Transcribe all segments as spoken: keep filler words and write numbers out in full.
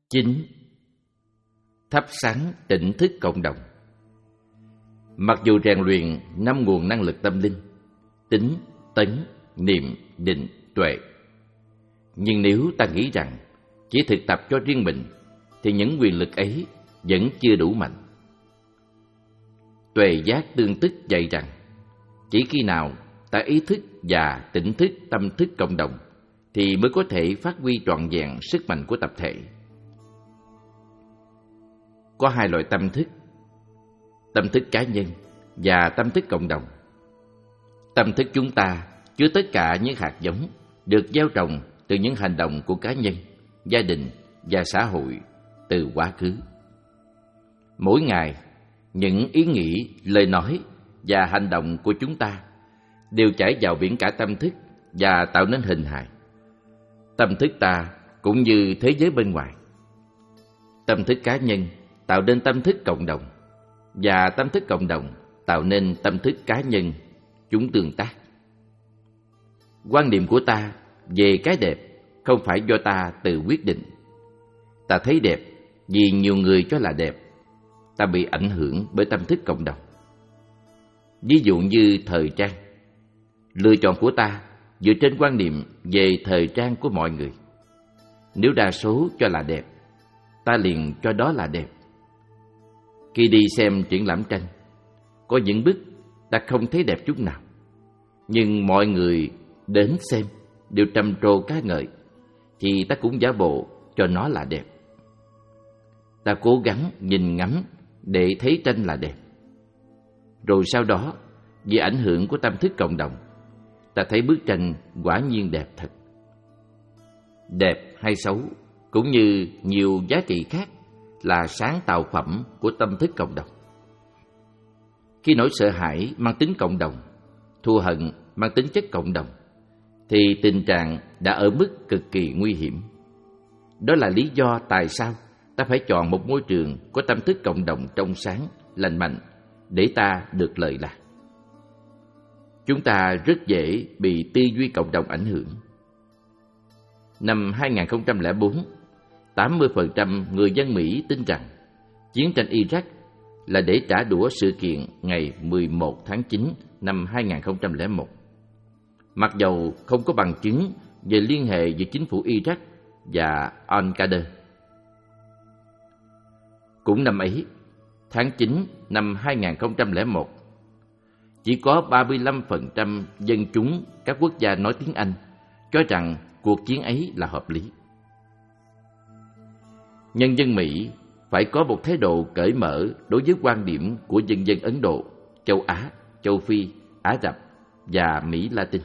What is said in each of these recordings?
Chín. Thắp sáng tỉnh thức cộng đồng. Mặc dù rèn luyện năm nguồn năng lực tâm linh: tính, tấn, niệm, định, tuệ, nhưng nếu ta nghĩ rằng chỉ thực tập cho riêng mình thì những quyền lực ấy vẫn chưa đủ mạnh. Tuệ giác tương tức dạy rằng chỉ khi nào ta ý thức và tỉnh thức tâm thức cộng đồng thì mới có thể phát huy trọn vẹn sức mạnh của tập thể. Có hai loại tâm thức: tâm thức cá nhân và tâm thức cộng đồng. Tâm thức chúng ta chứa tất cả những hạt giống được gieo trồng từ những hành động của cá nhân, gia đình và xã hội từ quá khứ. Mỗi ngày, những ý nghĩ, lời nói và hành động của chúng ta đều chảy vào biển cả tâm thức và tạo nên hình hài. Tâm thức ta cũng như thế giới bên ngoài. Tâm thức cá nhân tạo nên tâm thức cộng đồng, và tâm thức cộng đồng tạo nên tâm thức cá nhân, chúng tương tác. Quan niệm của ta về cái đẹp không phải do ta tự quyết định. Ta thấy đẹp vì nhiều người cho là đẹp. Ta bị ảnh hưởng bởi tâm thức cộng đồng. Ví dụ như thời trang. Lựa chọn của ta dựa trên quan niệm về thời trang của mọi người. Nếu đa số cho là đẹp, ta liền cho đó là đẹp. Khi đi xem triển lãm tranh, có những bức ta không thấy đẹp chút nào, nhưng mọi người đến xem đều trầm trồ ca ngợi, thì ta cũng giả bộ cho nó là đẹp. Ta cố gắng nhìn ngắm để thấy tranh là đẹp. Rồi sau đó, vì ảnh hưởng của tâm thức cộng đồng, ta thấy bức tranh quả nhiên đẹp thật. Đẹp hay xấu, cũng như nhiều giá trị khác, là sáng tạo phẩm của tâm thức cộng đồng. Khi nỗi sợ hãi mang tính cộng đồng, thù hận mang tính chất cộng đồng, thì tình trạng đã ở mức cực kỳ nguy hiểm. Đó là lý do tại sao ta phải chọn một môi trường có tâm thức cộng đồng trong sáng, lành mạnh để ta được lợi lạc. Chúng ta rất dễ bị tư duy cộng đồng ảnh hưởng. Năm hai nghìn không trăm lẻ bốn, tám mươi phần trăm người dân Mỹ tin rằng chiến tranh Iraq là để trả đũa sự kiện ngày mười một tháng chín năm hai nghìn không trăm lẻ một. Mặc dầu không có bằng chứng về liên hệ giữa chính phủ Iraq và Al-Qaeda. Cũng năm ấy, tháng chín năm hai nghìn không trăm lẻ một, chỉ có ba mươi lăm phần trăm dân chúng các quốc gia nói tiếng Anh cho rằng cuộc chiến ấy là hợp lý. Nhân dân Mỹ phải có một thái độ cởi mở đối với quan điểm của dân dân Ấn Độ, châu Á, châu Phi, Ả Rập và Mỹ Latin.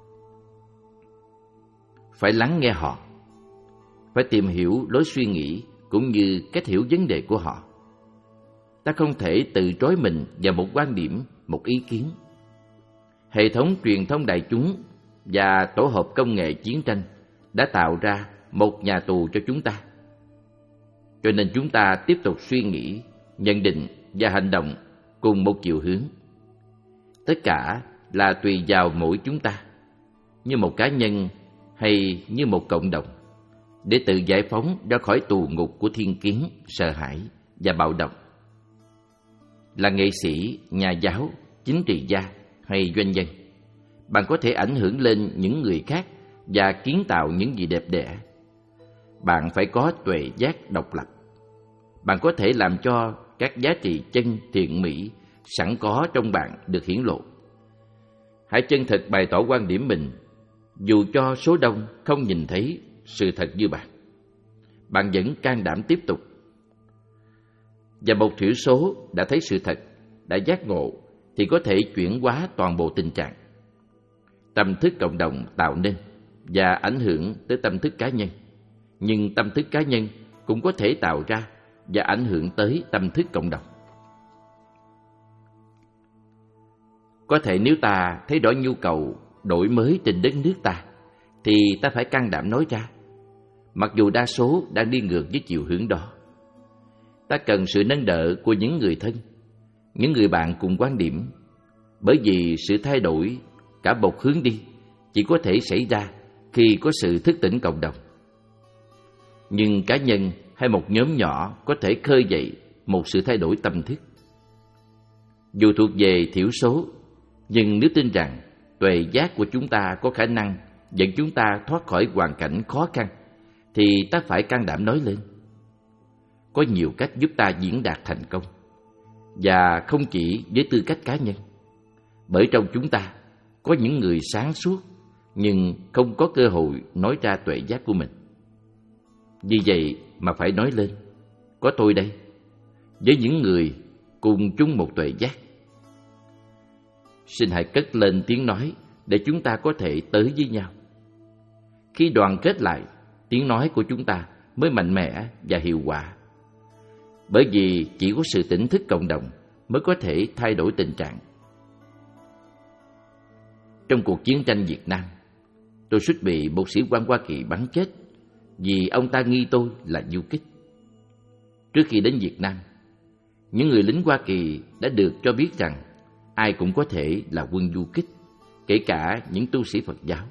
Phải lắng nghe họ, phải tìm hiểu lối suy nghĩ cũng như cách hiểu vấn đề của họ. Ta không thể tự trói mình vào một quan điểm, một ý kiến. Hệ thống truyền thông đại chúng và tổ hợp công nghệ chiến tranh đã tạo ra một nhà tù cho chúng ta. Cho nên chúng ta tiếp tục suy nghĩ, nhận định và hành động cùng một chiều hướng. Tất cả là tùy vào mỗi chúng ta, như một cá nhân hay như một cộng đồng, để tự giải phóng ra khỏi tù ngục của thiên kiến, sợ hãi và bạo động. Là nghệ sĩ, nhà giáo, chính trị gia hay doanh nhân, bạn có thể ảnh hưởng lên những người khác và kiến tạo những gì đẹp đẽ. Bạn phải có tuệ giác độc lập. Bạn có thể làm cho các giá trị chân thiện mỹ sẵn có trong bạn được hiển lộ. Hãy chân thật bày tỏ quan điểm mình, dù cho số đông không nhìn thấy sự thật như bạn. Bạn vẫn can đảm tiếp tục. Và một thiểu số đã thấy sự thật, đã giác ngộ, thì có thể chuyển hóa toàn bộ tình trạng. Tâm thức cộng đồng tạo nên và ảnh hưởng tới tâm thức cá nhân, nhưng tâm thức cá nhân cũng có thể tạo ra và ảnh hưởng tới tâm thức cộng đồng. Có thể nếu ta thấy rõ nhu cầu đổi mới trên đất nước ta, thì ta phải can đảm nói ra, mặc dù đa số đang đi ngược với chiều hướng đó. Ta cần sự nâng đỡ của những người thân, những người bạn cùng quan điểm, bởi vì sự thay đổi cả một hướng đi chỉ có thể xảy ra khi có sự thức tỉnh cộng đồng. Nhưng cá nhân hay một nhóm nhỏ có thể khơi dậy một sự thay đổi tâm thức. Dù thuộc về thiểu số, nhưng nếu tin rằng tuệ giác của chúng ta có khả năng dẫn chúng ta thoát khỏi hoàn cảnh khó khăn, thì ta phải can đảm nói lên. Có nhiều cách giúp ta diễn đạt thành công, và không chỉ với tư cách cá nhân. Bởi trong chúng ta có những người sáng suốt nhưng không có cơ hội nói ra tuệ giác của mình. Vì vậy mà phải nói lên, có tôi đây, với những người cùng chung một tuệ giác. Xin hãy cất lên tiếng nói để chúng ta có thể tới với nhau. Khi đoàn kết lại, tiếng nói của chúng ta mới mạnh mẽ và hiệu quả. Bởi vì chỉ có sự tỉnh thức cộng đồng mới có thể thay đổi tình trạng. Trong cuộc chiến tranh Việt Nam, tôi suýt bị một sĩ quan Hoa Kỳ bắn chết vì ông ta nghi tôi là du kích. Trước khi đến Việt Nam, những người lính Hoa Kỳ đã được cho biết rằng ai cũng có thể là quân du kích, kể cả những tu sĩ Phật giáo.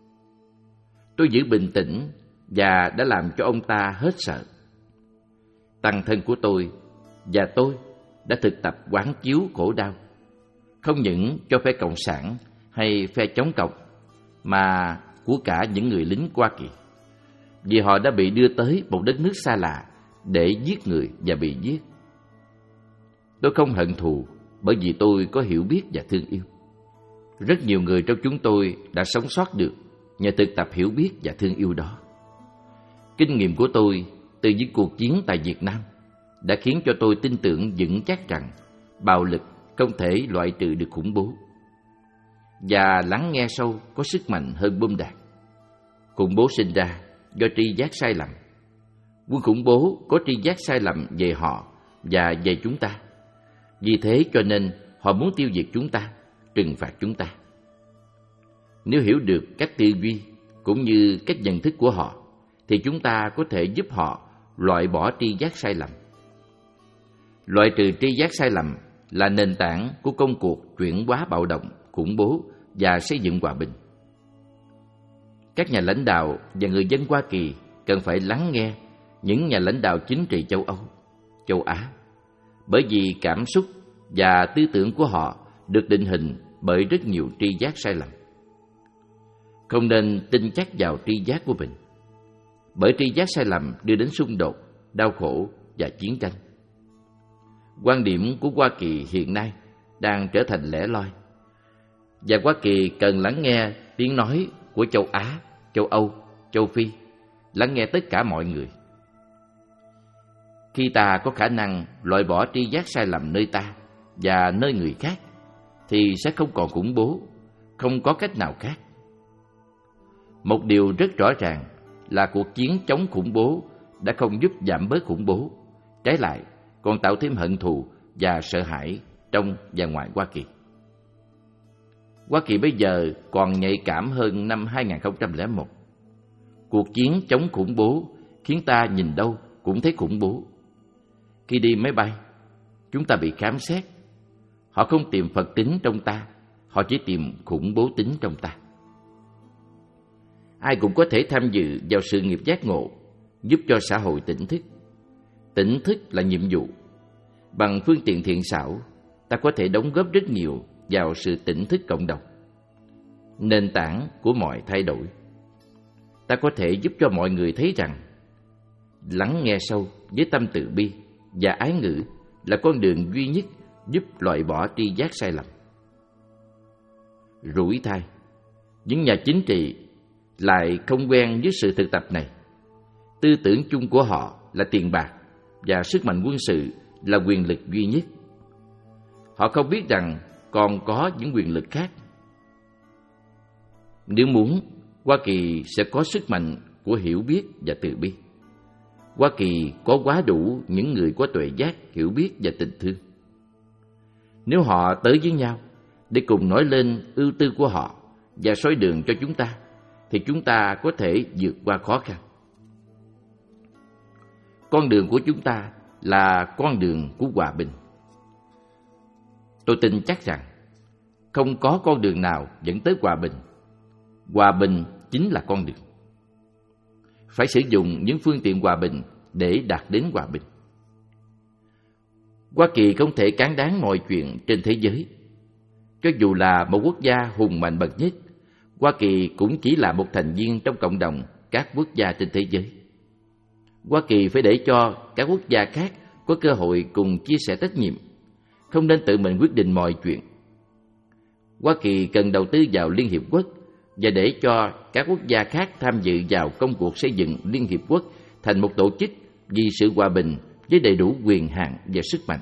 Tôi giữ bình tĩnh và đã làm cho ông ta hết sợ. Tăng thân của tôi và tôi đã thực tập quán chiếu khổ đau, không những cho phe Cộng sản hay phe chống cộng, mà của cả những người lính Hoa Kỳ, vì họ đã bị đưa tới một đất nước xa lạ để giết người và bị giết. Tôi không hận thù, bởi vì tôi có hiểu biết và thương yêu. Rất nhiều người trong chúng tôi đã sống sót được nhờ thực tập hiểu biết và thương yêu đó. Kinh nghiệm của tôi từ những cuộc chiến tại Việt Nam đã khiến cho tôi tin tưởng vững chắc rằng bạo lực không thể loại trừ được khủng bố. Và lắng nghe sâu có sức mạnh hơn bom đạn. Khủng bố sinh ra do tri giác sai lầm. Quân khủng bố có tri giác sai lầm về họ và về chúng ta. Vì thế cho nên họ muốn tiêu diệt chúng ta, trừng phạt chúng ta. Nếu hiểu được cách tư duy cũng như cách nhận thức của họ, thì chúng ta có thể giúp họ loại bỏ tri giác sai lầm. Loại trừ tri giác sai lầm là nền tảng của công cuộc chuyển hóa bạo động, khủng bố và xây dựng hòa bình. Các nhà lãnh đạo và người dân Hoa Kỳ cần phải lắng nghe những nhà lãnh đạo chính trị châu Âu, châu Á, bởi vì cảm xúc và tư tưởng của họ được định hình bởi rất nhiều tri giác sai lầm. Không nên tin chắc vào tri giác của mình, bởi tri giác sai lầm đưa đến xung đột, đau khổ và chiến tranh. Quan điểm của Hoa Kỳ hiện nay đang trở thành lẻ loi, và Hoa Kỳ cần lắng nghe tiếng nói của châu Á, châu Âu, châu Phi, lắng nghe tất cả mọi người. Khi ta có khả năng loại bỏ tri giác sai lầm nơi ta và nơi người khác, thì sẽ không còn khủng bố, không có cách nào khác. Một điều rất rõ ràng là cuộc chiến chống khủng bố đã không giúp giảm bớt khủng bố, trái lại còn tạo thêm hận thù và sợ hãi trong và ngoài Hoa Kỳ. Hoa Kỳ bây giờ còn nhạy cảm hơn năm hai nghìn không trăm lẻ một. Cuộc chiến chống khủng bố khiến ta nhìn đâu cũng thấy khủng bố. Khi đi máy bay, chúng ta bị khám xét. Họ không tìm Phật tính trong ta, họ chỉ tìm khủng bố tính trong ta. Ai cũng có thể tham dự vào sự nghiệp giác ngộ, giúp cho xã hội tỉnh thức. Tỉnh thức là nhiệm vụ. Bằng phương tiện thiện xảo, ta có thể đóng góp rất nhiều vào sự tỉnh thức cộng đồng, nền tảng của mọi thay đổi. Ta có thể giúp cho mọi người thấy rằng lắng nghe sâu với tâm từ bi và ái ngữ là con đường duy nhất giúp loại bỏ tri giác sai lầm. Rủi thay, những nhà chính trị lại không quen với sự thực tập này. Tư tưởng chung của họ là tiền bạc và sức mạnh quân sự là quyền lực duy nhất. Họ không biết rằng còn có những quyền lực khác. Nếu muốn, Hoa Kỳ sẽ có sức mạnh của hiểu biết và từ bi. Hoa Kỳ có quá đủ những người có tuệ giác, hiểu biết và tình thương. Nếu họ tới với nhau để cùng nói lên ưu tư của họ và soi đường cho chúng ta, thì chúng ta có thể vượt qua khó khăn. Con đường của chúng ta là con đường của hòa bình. Tôi tin chắc rằng không có con đường nào dẫn tới hòa bình. Hòa bình chính là con đường. Phải sử dụng những phương tiện hòa bình để đạt đến hòa bình. Hoa Kỳ không thể cán đáng mọi chuyện trên thế giới. Cho dù là một quốc gia hùng mạnh bậc nhất, Hoa Kỳ cũng chỉ là một thành viên trong cộng đồng các quốc gia trên thế giới. Hoa Kỳ phải để cho các quốc gia khác có cơ hội cùng chia sẻ trách nhiệm, không nên tự mình quyết định mọi chuyện. Hoa Kỳ cần đầu tư vào Liên Hiệp Quốc và để cho các quốc gia khác tham dự vào công cuộc xây dựng Liên Hiệp Quốc thành một tổ chức vì sự hòa bình với đầy đủ quyền hạn và sức mạnh.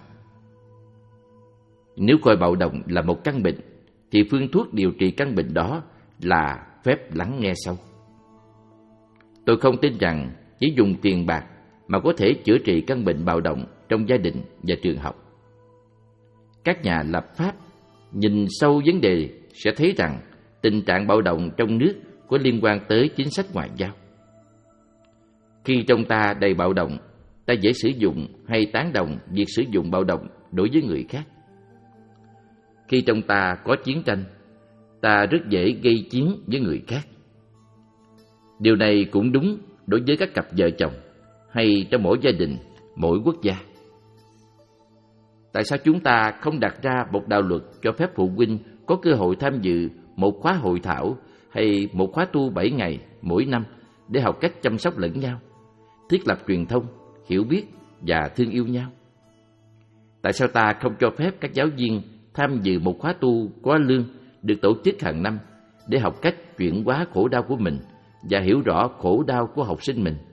Nếu coi bạo động là một căn bệnh, thì phương thuốc điều trị căn bệnh đó là phép lắng nghe sâu. Tôi không tin rằng chỉ dùng tiền bạc mà có thể chữa trị căn bệnh bạo động trong gia đình và trường học. Các nhà lập pháp nhìn sâu vấn đề sẽ thấy rằng tình trạng bạo động trong nước có liên quan tới chính sách ngoại giao. Khi trong ta đầy bạo động, ta dễ sử dụng hay tán đồng việc sử dụng bạo động đối với người khác. Khi trong ta có chiến tranh, ta rất dễ gây chiến với người khác. Điều này cũng đúng đối với các cặp vợ chồng hay trong mỗi gia đình, mỗi quốc gia. Tại sao chúng ta không đặt ra một đạo luật cho phép phụ huynh có cơ hội tham dự một khóa hội thảo hay một khóa tu bảy ngày mỗi năm để học cách chăm sóc lẫn nhau, thiết lập truyền thông, hiểu biết và thương yêu nhau? Tại sao ta không cho phép các giáo viên tham dự một khóa tu có lương được tổ chức hàng năm để học cách chuyển hóa khổ đau của mình và hiểu rõ khổ đau của học sinh mình?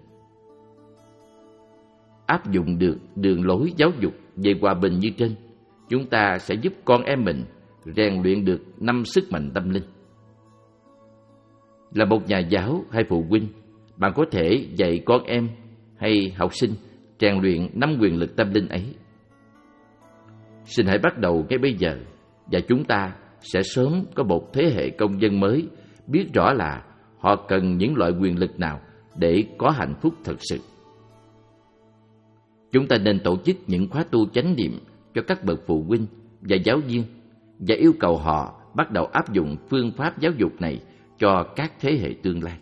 Áp dụng được đường lối giáo dục về hòa bình như trên, chúng ta sẽ giúp con em mình rèn luyện được năm sức mạnh tâm linh. Là một nhà giáo hay phụ huynh, bạn có thể dạy con em hay học sinh rèn luyện năm quyền lực tâm linh ấy. Xin hãy bắt đầu ngay bây giờ, và chúng ta sẽ sớm có một thế hệ công dân mới biết rõ là họ cần những loại quyền lực nào để có hạnh phúc thật sự. Chúng ta nên tổ chức những khóa tu chánh niệm cho các bậc phụ huynh và giáo viên và yêu cầu họ bắt đầu áp dụng phương pháp giáo dục này cho các thế hệ tương lai.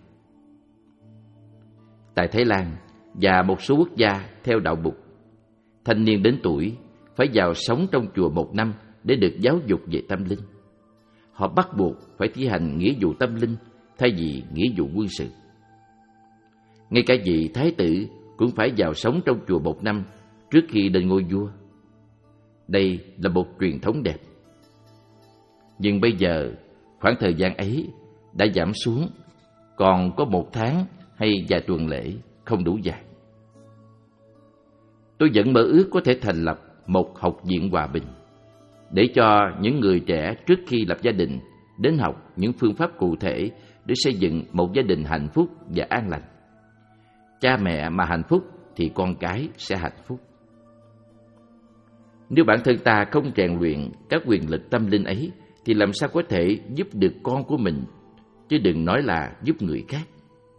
Tại Thái Lan và một số quốc gia theo đạo Bụt, thanh niên đến tuổi phải vào sống trong chùa một năm để được giáo dục về tâm linh. Họ bắt buộc phải thi hành nghĩa vụ tâm linh thay vì nghĩa vụ quân sự. Ngay cả vị thái tử cũng phải vào sống trong chùa một năm trước khi lên ngôi vua. Đây là một truyền thống đẹp. Nhưng bây giờ, khoảng thời gian ấy đã giảm xuống, còn có một tháng hay vài tuần lễ, không đủ dài. Tôi vẫn mơ ước có thể thành lập một học viện hòa bình, để cho những người trẻ trước khi lập gia đình đến học những phương pháp cụ thể để xây dựng một gia đình hạnh phúc và an lành. Cha mẹ mà hạnh phúc thì con cái sẽ hạnh phúc. Nếu bản thân ta không rèn luyện các quyền lực tâm linh ấy thì làm sao có thể giúp được con của mình, chứ đừng nói là giúp người khác.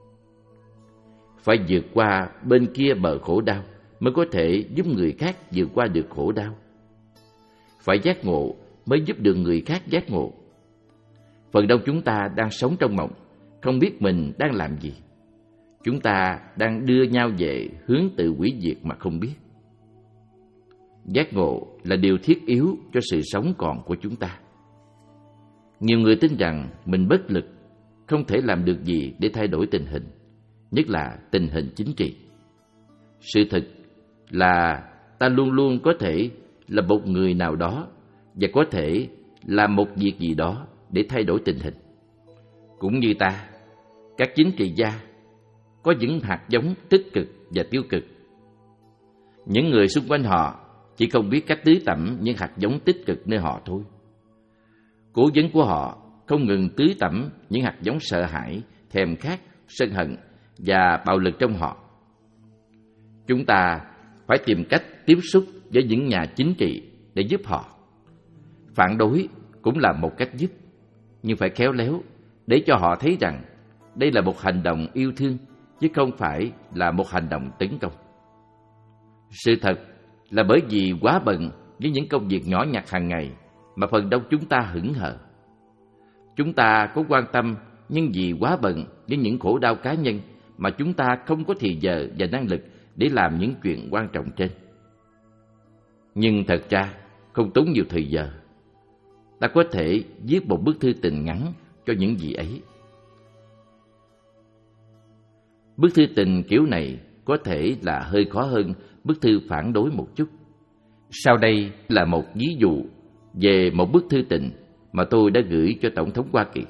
Phải vượt qua bên kia bờ khổ đau mới có thể giúp người khác vượt qua được khổ đau. Phải giác ngộ mới giúp được người khác giác ngộ. Phần đông chúng ta đang sống trong mộng, không biết mình đang làm gì. Chúng ta đang đưa nhau về hướng tự hủy diệt mà không biết. Giác ngộ là điều thiết yếu cho sự sống còn của chúng ta. Nhiều người tin rằng mình bất lực, không thể làm được gì để thay đổi tình hình, nhất là tình hình chính trị. Sự thật là ta luôn luôn có thể là một người nào đó và có thể làm một việc gì đó để thay đổi tình hình. Cũng như ta, các chính trị gia có những hạt giống tích cực và tiêu cực. Những người xung quanh họ chỉ không biết cách tưới tẩm những hạt giống tích cực nơi họ thôi. Cố vấn của họ không ngừng tưới tẩm những hạt giống sợ hãi, thèm khát, sân hận và bạo lực trong họ. Chúng ta phải tìm cách tiếp xúc với những nhà chính trị để giúp họ. Phản đối cũng là một cách giúp, nhưng phải khéo léo để cho họ thấy rằng đây là một hành động yêu thương chứ không phải là một hành động tấn công. Sự thật là bởi vì quá bận với những công việc nhỏ nhặt hàng ngày mà phần đông chúng ta hững hờ. Chúng ta có quan tâm, nhưng vì quá bận với những khổ đau cá nhân mà chúng ta không có thì giờ và năng lực để làm những chuyện quan trọng trên. Nhưng thật ra không tốn nhiều thời giờ. Ta có thể viết một bức thư tình ngắn cho những gì ấy. Bức thư tình kiểu này có thể là hơi khó hơn bức thư phản đối một chút. Sau đây là một ví dụ về một bức thư tình mà tôi đã gửi cho Tổng thống Hoa Kỳ.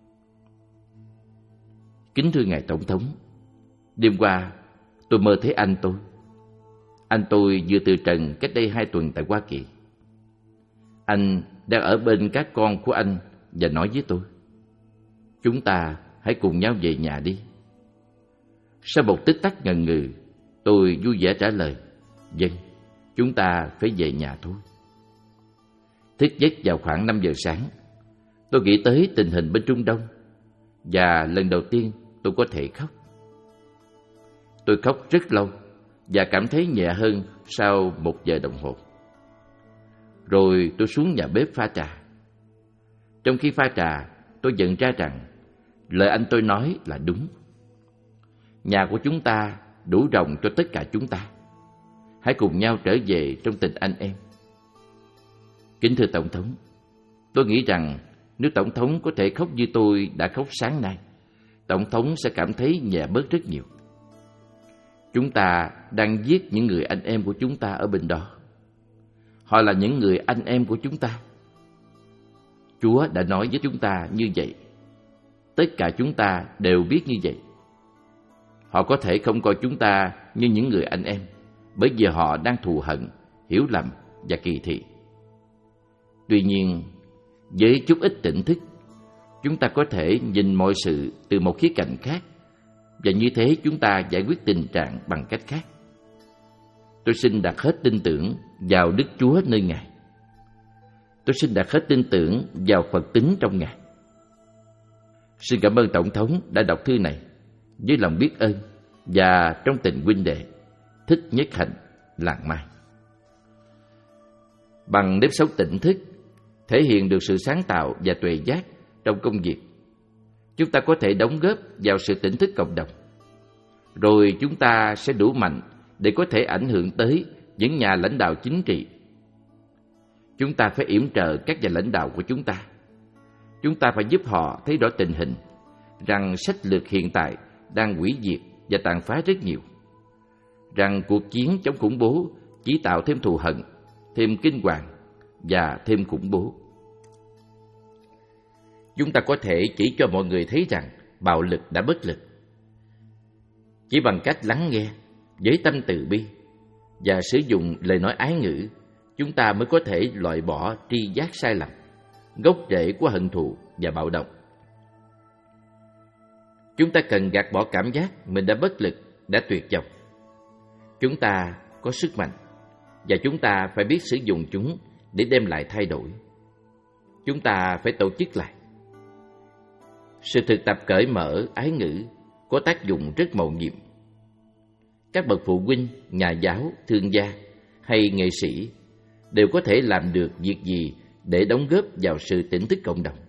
Kính thưa Ngài Tổng thống, đêm qua tôi mơ thấy anh tôi. Anh tôi vừa từ trần cách đây hai tuần tại Hoa Kỳ. Anh đang ở bên các con của anh và nói với tôi: chúng ta hãy cùng nhau về nhà đi. Sau một tích tắc ngần ngừ, tôi vui vẻ trả lời: vâng, chúng ta phải về nhà thôi. Thức giấc vào khoảng năm giờ sáng, tôi nghĩ tới tình hình bên Trung Đông, và lần đầu tiên tôi có thể khóc. Tôi khóc rất lâu và cảm thấy nhẹ hơn sau một giờ đồng hồ. Rồi tôi xuống nhà bếp pha trà. Trong khi pha trà, tôi nhận ra rằng lời anh tôi nói là đúng. Nhà của chúng ta đủ rộng cho tất cả chúng ta. Hãy cùng nhau trở về trong tình anh em. Kính thưa Tổng thống, tôi nghĩ rằng nếu Tổng thống có thể khóc như tôi đã khóc sáng nay, Tổng thống sẽ cảm thấy nhẹ bớt rất nhiều. Chúng ta đang giết những người anh em của chúng ta ở bên đó. Họ là những người anh em của chúng ta. Chúa đã nói với chúng ta như vậy. Tất cả chúng ta đều biết như vậy. Họ có thể không coi chúng ta như những người anh em, bởi vì họ đang thù hận, hiểu lầm và kỳ thị. Tuy nhiên, với chút ít tỉnh thức, chúng ta có thể nhìn mọi sự từ một khía cạnh khác, và như thế chúng ta giải quyết tình trạng bằng cách khác. Tôi xin đặt hết tin tưởng vào Đức Chúa nơi Ngài. Tôi xin đặt hết tin tưởng vào Phật tính trong Ngài. Xin cảm ơn Tổng thống đã đọc thư này với lòng biết ơn và trong tình huynh đệ. Thích Nhất Hạnh, Làng Mai. Bằng nếp sống tỉnh thức, thể hiện được sự sáng tạo và tuệ giác trong công việc, chúng ta có thể đóng góp vào sự tỉnh thức cộng đồng. Rồi chúng ta sẽ đủ mạnh để có thể ảnh hưởng tới những nhà lãnh đạo chính trị. Chúng ta phải yểm trợ các nhà lãnh đạo của chúng ta. Chúng ta phải giúp họ thấy rõ tình hình, rằng sách lược hiện tại đang hủy diệt và tàn phá rất nhiều, rằng cuộc chiến chống khủng bố chỉ tạo thêm thù hận, thêm kinh hoàng và thêm khủng bố. Chúng ta có thể chỉ cho mọi người thấy rằng bạo lực đã bất lực. Chỉ bằng cách lắng nghe với tâm từ bi và sử dụng lời nói ái ngữ, chúng ta mới có thể loại bỏ tri giác sai lầm, gốc rễ của hận thù và bạo động. Chúng ta cần gạt bỏ cảm giác mình đã bất lực, đã tuyệt vọng. Chúng ta có sức mạnh và chúng ta phải biết sử dụng chúng để đem lại thay đổi. Chúng ta phải tổ chức lại. Sự thực tập cởi mở ái ngữ có tác dụng rất mầu nhiệm. Các bậc phụ huynh, nhà giáo, thương gia hay nghệ sĩ đều có thể làm được việc gì để đóng góp vào sự tỉnh thức cộng đồng.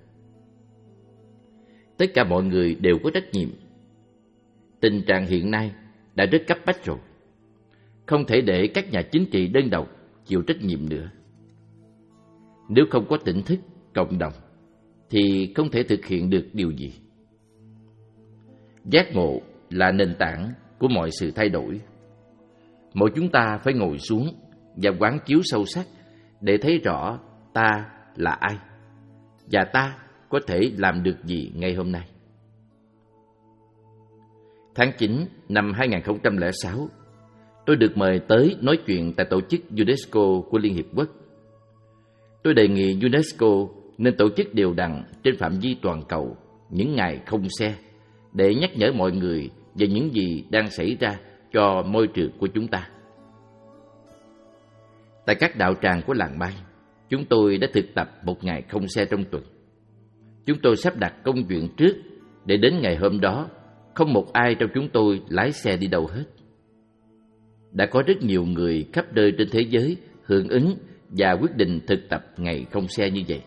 Tất cả mọi người đều có trách nhiệm. Tình trạng hiện nay đã rất cấp bách rồi. Không thể để các nhà chính trị đơn độc chịu trách nhiệm nữa. Nếu không có tỉnh thức cộng đồng thì không thể thực hiện được điều gì. Giác ngộ là nền tảng của mọi sự thay đổi. Mỗi chúng ta phải ngồi xuống và quán chiếu sâu sắc để thấy rõ ta là ai và ta có thể làm được gì ngay hôm nay. Tháng chín năm hai nghìn không trăm lẻ sáu, tôi được mời tới nói chuyện tại tổ chức UNESCO của Liên Hiệp Quốc. Tôi đề nghị UNESCO nên tổ chức đều đặn trên phạm vi toàn cầu những ngày không xe để nhắc nhở mọi người về những gì đang xảy ra cho môi trường của chúng ta. Tại các đạo tràng của làng Mai, chúng tôi đã thực tập một ngày không xe trong tuần. Chúng tôi sắp đặt công chuyện trước để đến ngày hôm đó không một ai trong chúng tôi lái xe đi đâu hết. Đã có rất nhiều người khắp nơi trên thế giới hưởng ứng và quyết định thực tập ngày không xe như vậy.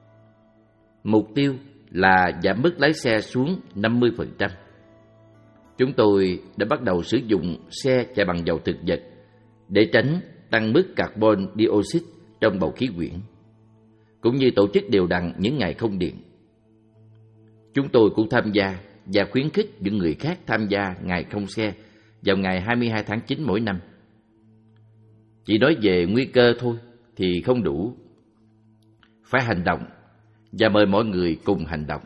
Mục tiêu là giảm mức lái xe xuống năm mươi phần trăm. Chúng tôi đã bắt đầu sử dụng xe chạy bằng dầu thực vật để tránh tăng mức carbon dioxide trong bầu khí quyển, cũng như tổ chức đều đặn những ngày không điện. Chúng tôi cũng tham gia và khuyến khích những người khác tham gia ngày không xe vào ngày hai mươi hai tháng chín mỗi năm. Chỉ nói về nguy cơ thôi thì không đủ. Phải hành động và mời mọi người cùng hành động.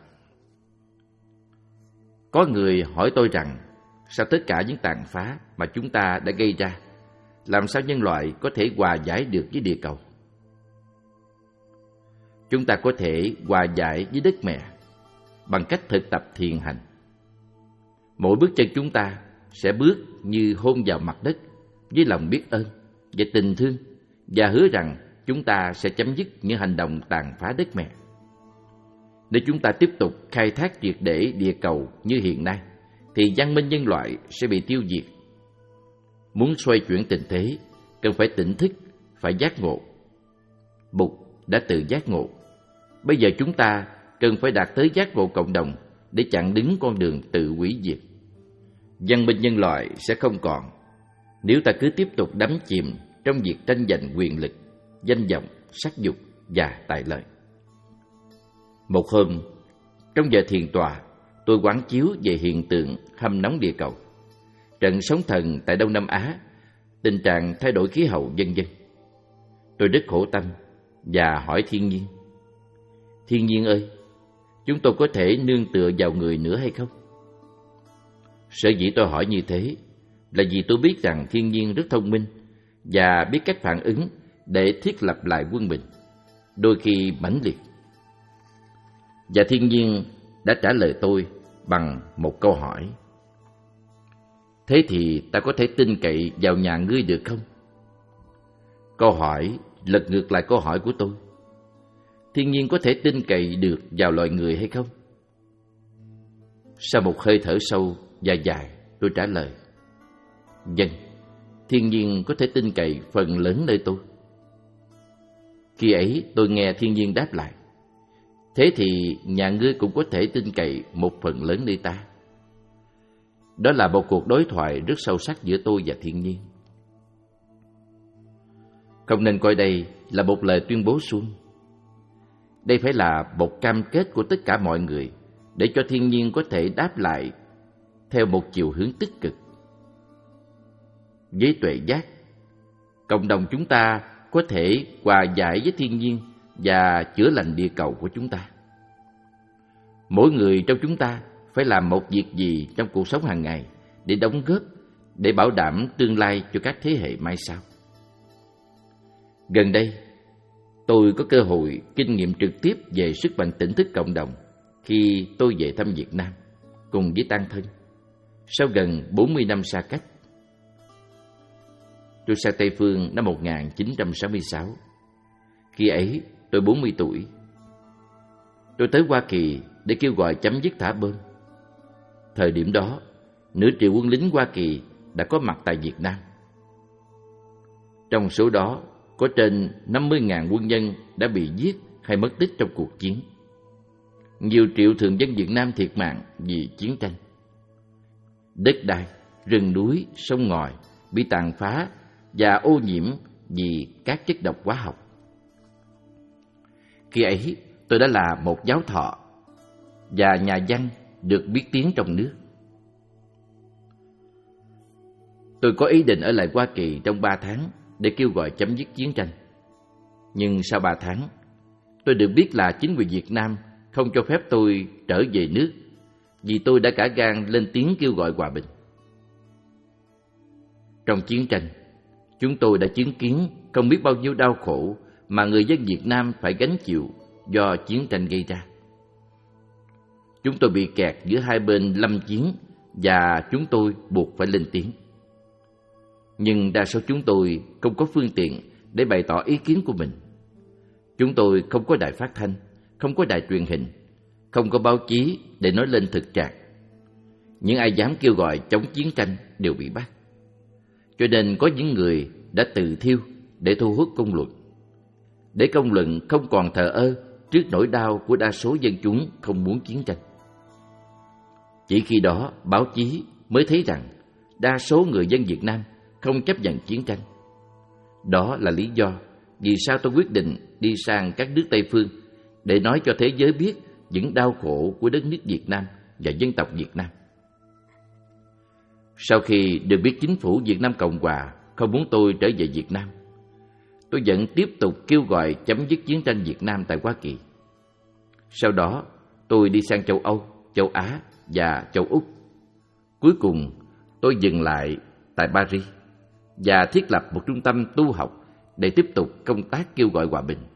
Có người hỏi tôi rằng, sau tất cả những tàn phá mà chúng ta đã gây ra, làm sao nhân loại có thể hòa giải được với địa cầu? Chúng ta có thể hòa giải với đất mẹ bằng cách thực tập thiền hành. Mỗi bước chân chúng ta sẽ bước như hôn vào mặt đất với lòng biết ơn và tình thương, và hứa rằng chúng ta sẽ chấm dứt những hành động tàn phá đất mẹ. Nếu chúng ta tiếp tục khai thác triệt để địa cầu như hiện nay, thì văn minh nhân loại sẽ bị tiêu diệt. Muốn xoay chuyển tình thế, cần phải tỉnh thức, phải giác ngộ. Bụt đã tự giác ngộ. Bây giờ chúng ta cần phải đạt tới giác ngộ cộng đồng để chặn đứng con đường tự hủy diệt. Văn minh nhân loại sẽ không còn nếu ta cứ tiếp tục đắm chìm trong việc tranh giành quyền lực, danh vọng, sắc dục và tài lợi. Một hôm, trong giờ thiền tọa, tôi quán chiếu về hiện tượng hâm nóng địa cầu, trận sóng thần tại Đông Nam Á, tình trạng thay đổi khí hậu vân vân. Tôi rất khổ tâm và hỏi thiên nhiên: Thiên nhiên ơi, chúng tôi có thể nương tựa vào người nữa hay không? Sở dĩ tôi hỏi như thế là vì tôi biết rằng thiên nhiên rất thông minh và biết cách phản ứng để thiết lập lại quân bình, đôi khi mãnh liệt. Và thiên nhiên đã trả lời tôi bằng một câu hỏi: Thế thì ta có thể tin cậy vào nhà ngươi được không? Câu hỏi lật ngược lại câu hỏi của tôi: Thiên nhiên có thể tin cậy được vào loài người hay không? Sau một hơi thở sâu và dài, tôi trả lời: Vâng, thiên nhiên có thể tin cậy phần lớn nơi tôi. Khi ấy tôi nghe thiên nhiên đáp lại: Thế thì nhà ngươi cũng có thể tin cậy một phần lớn nơi ta. Đó là một cuộc đối thoại rất sâu sắc giữa tôi và thiên nhiên. Không nên coi đây là một lời tuyên bố suông. Đây phải là một cam kết của tất cả mọi người để cho thiên nhiên có thể đáp lại theo một chiều hướng tích cực. Với tuệ giác, cộng đồng chúng ta có thể hòa giải với thiên nhiên và chữa lành địa cầu của chúng ta. Mỗi người trong chúng ta phải làm một việc gì trong cuộc sống hàng ngày để đóng góp, để bảo đảm tương lai cho các thế hệ mai sau. Gần đây, tôi có cơ hội kinh nghiệm trực tiếp về sức mạnh tỉnh thức cộng đồng khi tôi về thăm Việt Nam cùng với tang thân sau gần bốn mươi năm xa cách. Tôi sang Tây Phương năm một nghìn chín trăm sáu mươi sáu. Khi ấy, tôi bốn mươi tuổi. Tôi tới Hoa Kỳ để kêu gọi chấm dứt thả bom. Thời điểm đó, nửa triệu quân lính Hoa Kỳ đã có mặt tại Việt Nam. Trong số đó, có trên năm mươi nghìn quân nhân đã bị giết hay mất tích trong cuộc chiến. Nhiều triệu thường dân Việt Nam thiệt mạng vì chiến tranh. Đất đai, rừng núi, sông ngòi bị tàn phá và ô nhiễm vì các chất độc hóa học. Khi ấy, tôi đã là một giáo thọ và nhà văn được biết tiếng trong nước. Tôi có ý định ở lại Hoa Kỳ trong ba tháng để kêu gọi chấm dứt chiến tranh. Nhưng sau ba tháng, tôi được biết là chính quyền Việt Nam không cho phép tôi trở về nước vì tôi đã cả gan lên tiếng kêu gọi hòa bình. Trong chiến tranh, chúng tôi đã chứng kiến không biết bao nhiêu đau khổ mà người dân Việt Nam phải gánh chịu do chiến tranh gây ra. Chúng tôi bị kẹt giữa hai bên lâm chiến và chúng tôi buộc phải lên tiếng. Nhưng đa số chúng tôi không có phương tiện để bày tỏ ý kiến của mình. Chúng tôi không có đài phát thanh, không có đài truyền hình, không có báo chí để nói lên thực trạng. Những ai dám kêu gọi chống chiến tranh đều bị bắt. Cho nên có những người đã tự thiêu để thu hút công luận, để công luận không còn thờ ơ trước nỗi đau của đa số dân chúng không muốn chiến tranh. Chỉ khi đó báo chí mới thấy rằng đa số người dân Việt Nam không chấp nhận chiến tranh. Đó là lý do vì sao tôi quyết định đi sang các nước Tây phương để nói cho thế giới biết những đau khổ của đất nước Việt Nam và dân tộc Việt Nam. Sau khi được biết chính phủ Việt Nam Cộng Hòa không muốn tôi trở về Việt Nam, tôi vẫn tiếp tục kêu gọi chấm dứt chiến tranh Việt Nam tại Hoa Kỳ. Sau đó, tôi đi sang châu Âu, châu Á và châu Úc. Cuối cùng, tôi dừng lại tại Paris và thiết lập một trung tâm tu học để tiếp tục công tác kêu gọi hòa bình.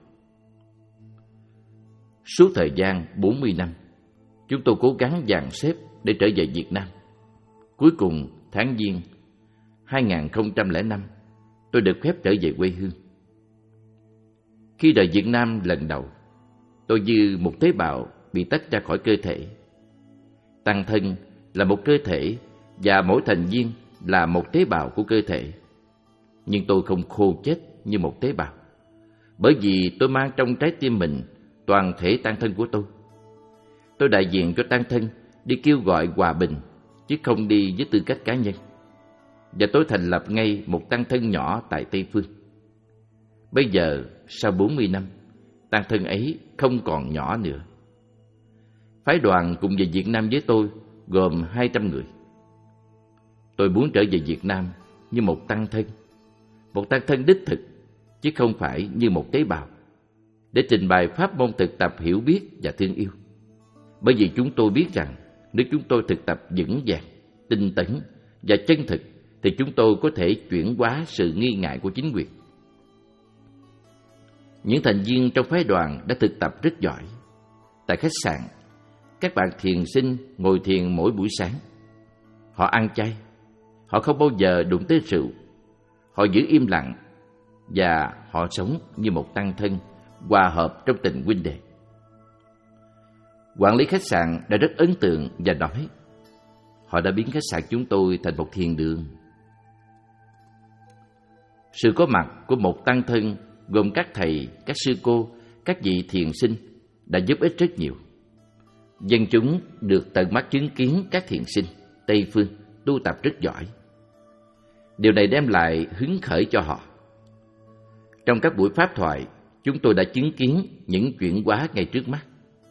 Suốt thời gian bốn mươi năm, chúng tôi cố gắng dàn xếp để trở về Việt Nam. Cuối cùng, tháng Giêng hai nghìn không trăm lẻ năm, tôi được phép trở về quê hương. Khi rời Việt Nam lần đầu, tôi như một tế bào bị tách ra khỏi cơ thể. Tăng thân là một cơ thể và mỗi thành viên là một tế bào của cơ thể. Nhưng tôi không khô chết như một tế bào, bởi vì tôi mang trong trái tim mình toàn thể tăng thân của tôi. Tôi đại diện cho tăng thân đi kêu gọi hòa bình, chứ không đi với tư cách cá nhân. Và tôi thành lập ngay một tăng thân nhỏ tại Tây Phương. Bây giờ, sau bốn mươi năm, tăng thân ấy không còn nhỏ nữa. Phái đoàn cùng về Việt Nam với tôi gồm hai trăm người. Tôi muốn trở về Việt Nam như một tăng thân, một tăng thân đích thực, chứ không phải như một tế bào, để trình bày pháp môn thực tập hiểu biết và thương yêu. Bởi vì chúng tôi biết rằng nếu chúng tôi thực tập vững vàng, tinh tấn và chân thực, thì chúng tôi có thể chuyển hóa sự nghi ngại của chính quyền. Những thành viên trong phái đoàn đã thực tập rất giỏi. Tại khách sạn, các bạn thiền sinh ngồi thiền mỗi buổi sáng. Họ ăn chay, họ không bao giờ đụng tới rượu, họ giữ im lặng và họ sống như một tăng thân hòa hợp trong tình huynh đệ. Quản lý khách sạn đã rất ấn tượng và nói, họ đã biến khách sạn chúng tôi thành một thiền đường. Sự có mặt của một tăng thân gồm các thầy, các sư cô, các vị thiền sinh đã giúp ích rất nhiều. Dân chúng được tận mắt chứng kiến các thiền sinh Tây Phương tu tập rất giỏi. Điều này đem lại hứng khởi cho họ. Trong các buổi pháp thoại, chúng tôi đã chứng kiến những chuyển hóa ngay trước mắt.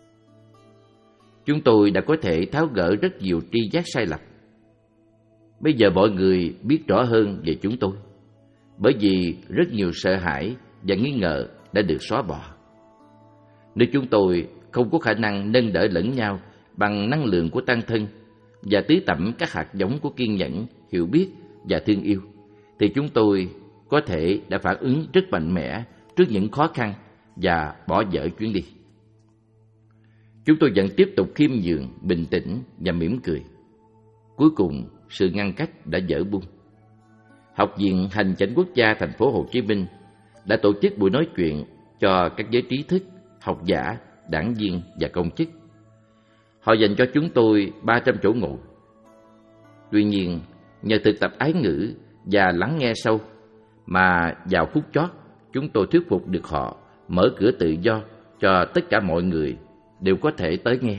Chúng tôi đã có thể tháo gỡ rất nhiều tri giác sai lầm. Bây giờ mọi người biết rõ hơn về chúng tôi, bởi vì rất nhiều sợ hãi và nghi ngờ đã được xóa bỏ. Nếu chúng tôi không có khả năng nâng đỡ lẫn nhau bằng năng lượng của tăng thân và tưới tẩm các hạt giống của kiên nhẫn, hiểu biết và thương yêu, thì chúng tôi có thể đã phản ứng rất mạnh mẽ trước những khó khăn và bỏ dở chuyến đi. Chúng tôi vẫn tiếp tục khiêm nhường, bình tĩnh và mỉm cười. Cuối cùng, sự ngăn cách đã dỡ bung. Học viện Hành chánh quốc gia thành phố Hồ Chí Minh đã tổ chức buổi nói chuyện cho các giới trí thức, học giả, đảng viên và công chức. Họ dành cho chúng tôi ba trăm chỗ ngồi. Tuy nhiên, nhờ thực tập ái ngữ và lắng nghe sâu mà vào phút chót, chúng tôi thuyết phục được họ mở cửa tự do cho tất cả mọi người đều có thể tới nghe.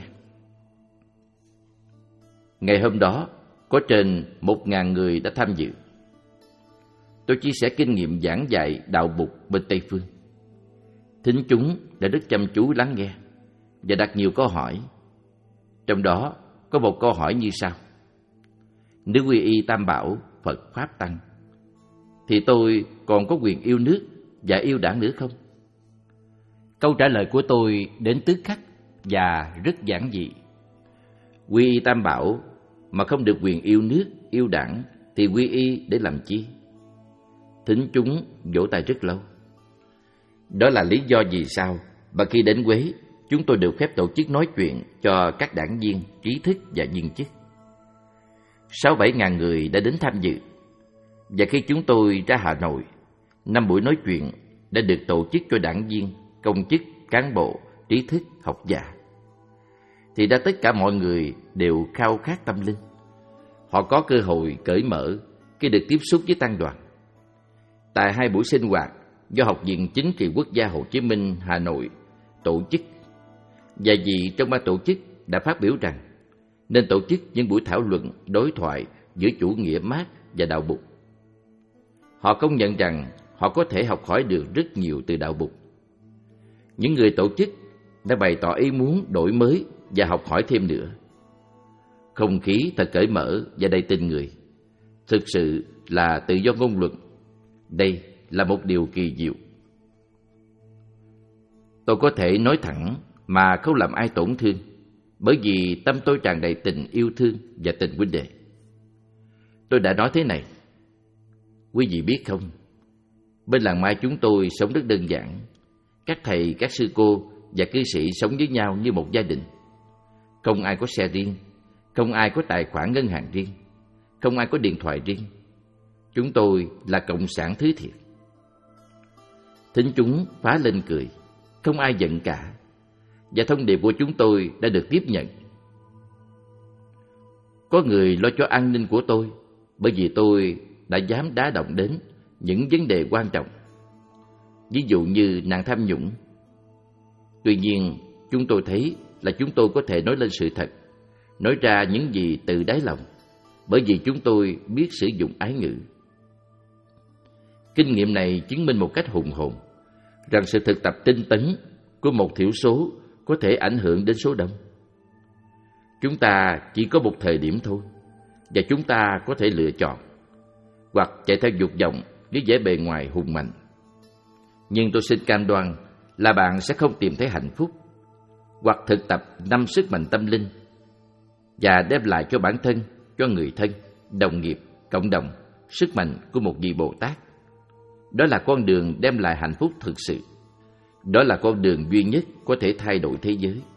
Ngày hôm đó, có trên một ngàn người đã tham dự. Tôi chia sẻ kinh nghiệm giảng dạy đạo Bụt bên Tây Phương. Thính chúng đã rất chăm chú lắng nghe và đặt nhiều câu hỏi. Trong đó có một câu hỏi như sau: nếu quy y Tam Bảo, Phật, Pháp, Tăng, thì tôi còn có quyền yêu nước và yêu đảng nữa không? Câu trả lời của tôi đến tức khắc và rất giản dị. Quy y Tam Bảo mà không được quyền yêu nước, yêu đảng thì quy y để làm chi? Thính chúng vỗ tay rất lâu. Đó là lý do vì sao mà khi đến Huế, chúng tôi được phép tổ chức nói chuyện cho các đảng viên, trí thức và viên chức. Sáu bảy ngàn người đã đến tham dự. Và khi chúng tôi ra Hà Nội, năm buổi nói chuyện đã được tổ chức cho đảng viên, công chức, cán bộ, trí thức, học giả. Thì ra tất cả mọi người đều khao khát tâm linh. Họ có cơ hội cởi mở khi được tiếp xúc với tăng đoàn. Tại hai buổi sinh hoạt do Học viện Chính trị Quốc gia Hồ Chí Minh Hà Nội tổ chức, vài vị trong ban tổ chức đã phát biểu rằng nên tổ chức những buổi thảo luận, đối thoại giữa chủ nghĩa Mác và đạo Bụt. Họ công nhận rằng họ có thể học hỏi được rất nhiều từ đạo Bụt. Những người tổ chức đã bày tỏ ý muốn đổi mới và học hỏi thêm nữa. Không khí thật cởi mở và đầy tình người. Thực sự là tự do ngôn luận. Đây là một điều kỳ diệu. Tôi có thể nói thẳng mà không làm ai tổn thương, bởi vì tâm tôi tràn đầy tình yêu thương và tình huynh đệ. Tôi đã nói thế này: quý vị biết không, bên làng Mai chúng tôi sống rất đơn giản. Các thầy, các sư cô và cư sĩ sống với nhau như một gia đình. Không ai có xe riêng, không ai có tài khoản ngân hàng riêng, không ai có điện thoại riêng. Chúng tôi là cộng sản thứ thiệt. Thính chúng phá lên cười, không ai giận cả, và thông điệp của chúng tôi đã được tiếp nhận. Có người lo cho an ninh của tôi, bởi vì tôi đã dám đá động đến những vấn đề quan trọng, ví dụ như nạn tham nhũng. Tuy nhiên, chúng tôi thấy là chúng tôi có thể nói lên sự thật, nói ra những gì từ đáy lòng, bởi vì chúng tôi biết sử dụng ái ngữ. Kinh nghiệm này chứng minh một cách hùng hồn rằng sự thực tập tinh tấn của một thiểu số có thể ảnh hưởng đến số đông. Chúng ta chỉ có một thời điểm thôi, và chúng ta có thể lựa chọn hoặc chạy theo dục vọng với vẻ bề ngoài hùng mạnh. Nhưng tôi xin cam đoan là bạn sẽ không tìm thấy hạnh phúc hoặc thực tập năm sức mạnh tâm linh và đem lại cho bản thân, cho người thân, đồng nghiệp, cộng đồng sức mạnh của một vị Bồ Tát. Đó là con đường đem lại hạnh phúc thực sự. Đó là con đường duy nhất có thể thay đổi thế giới.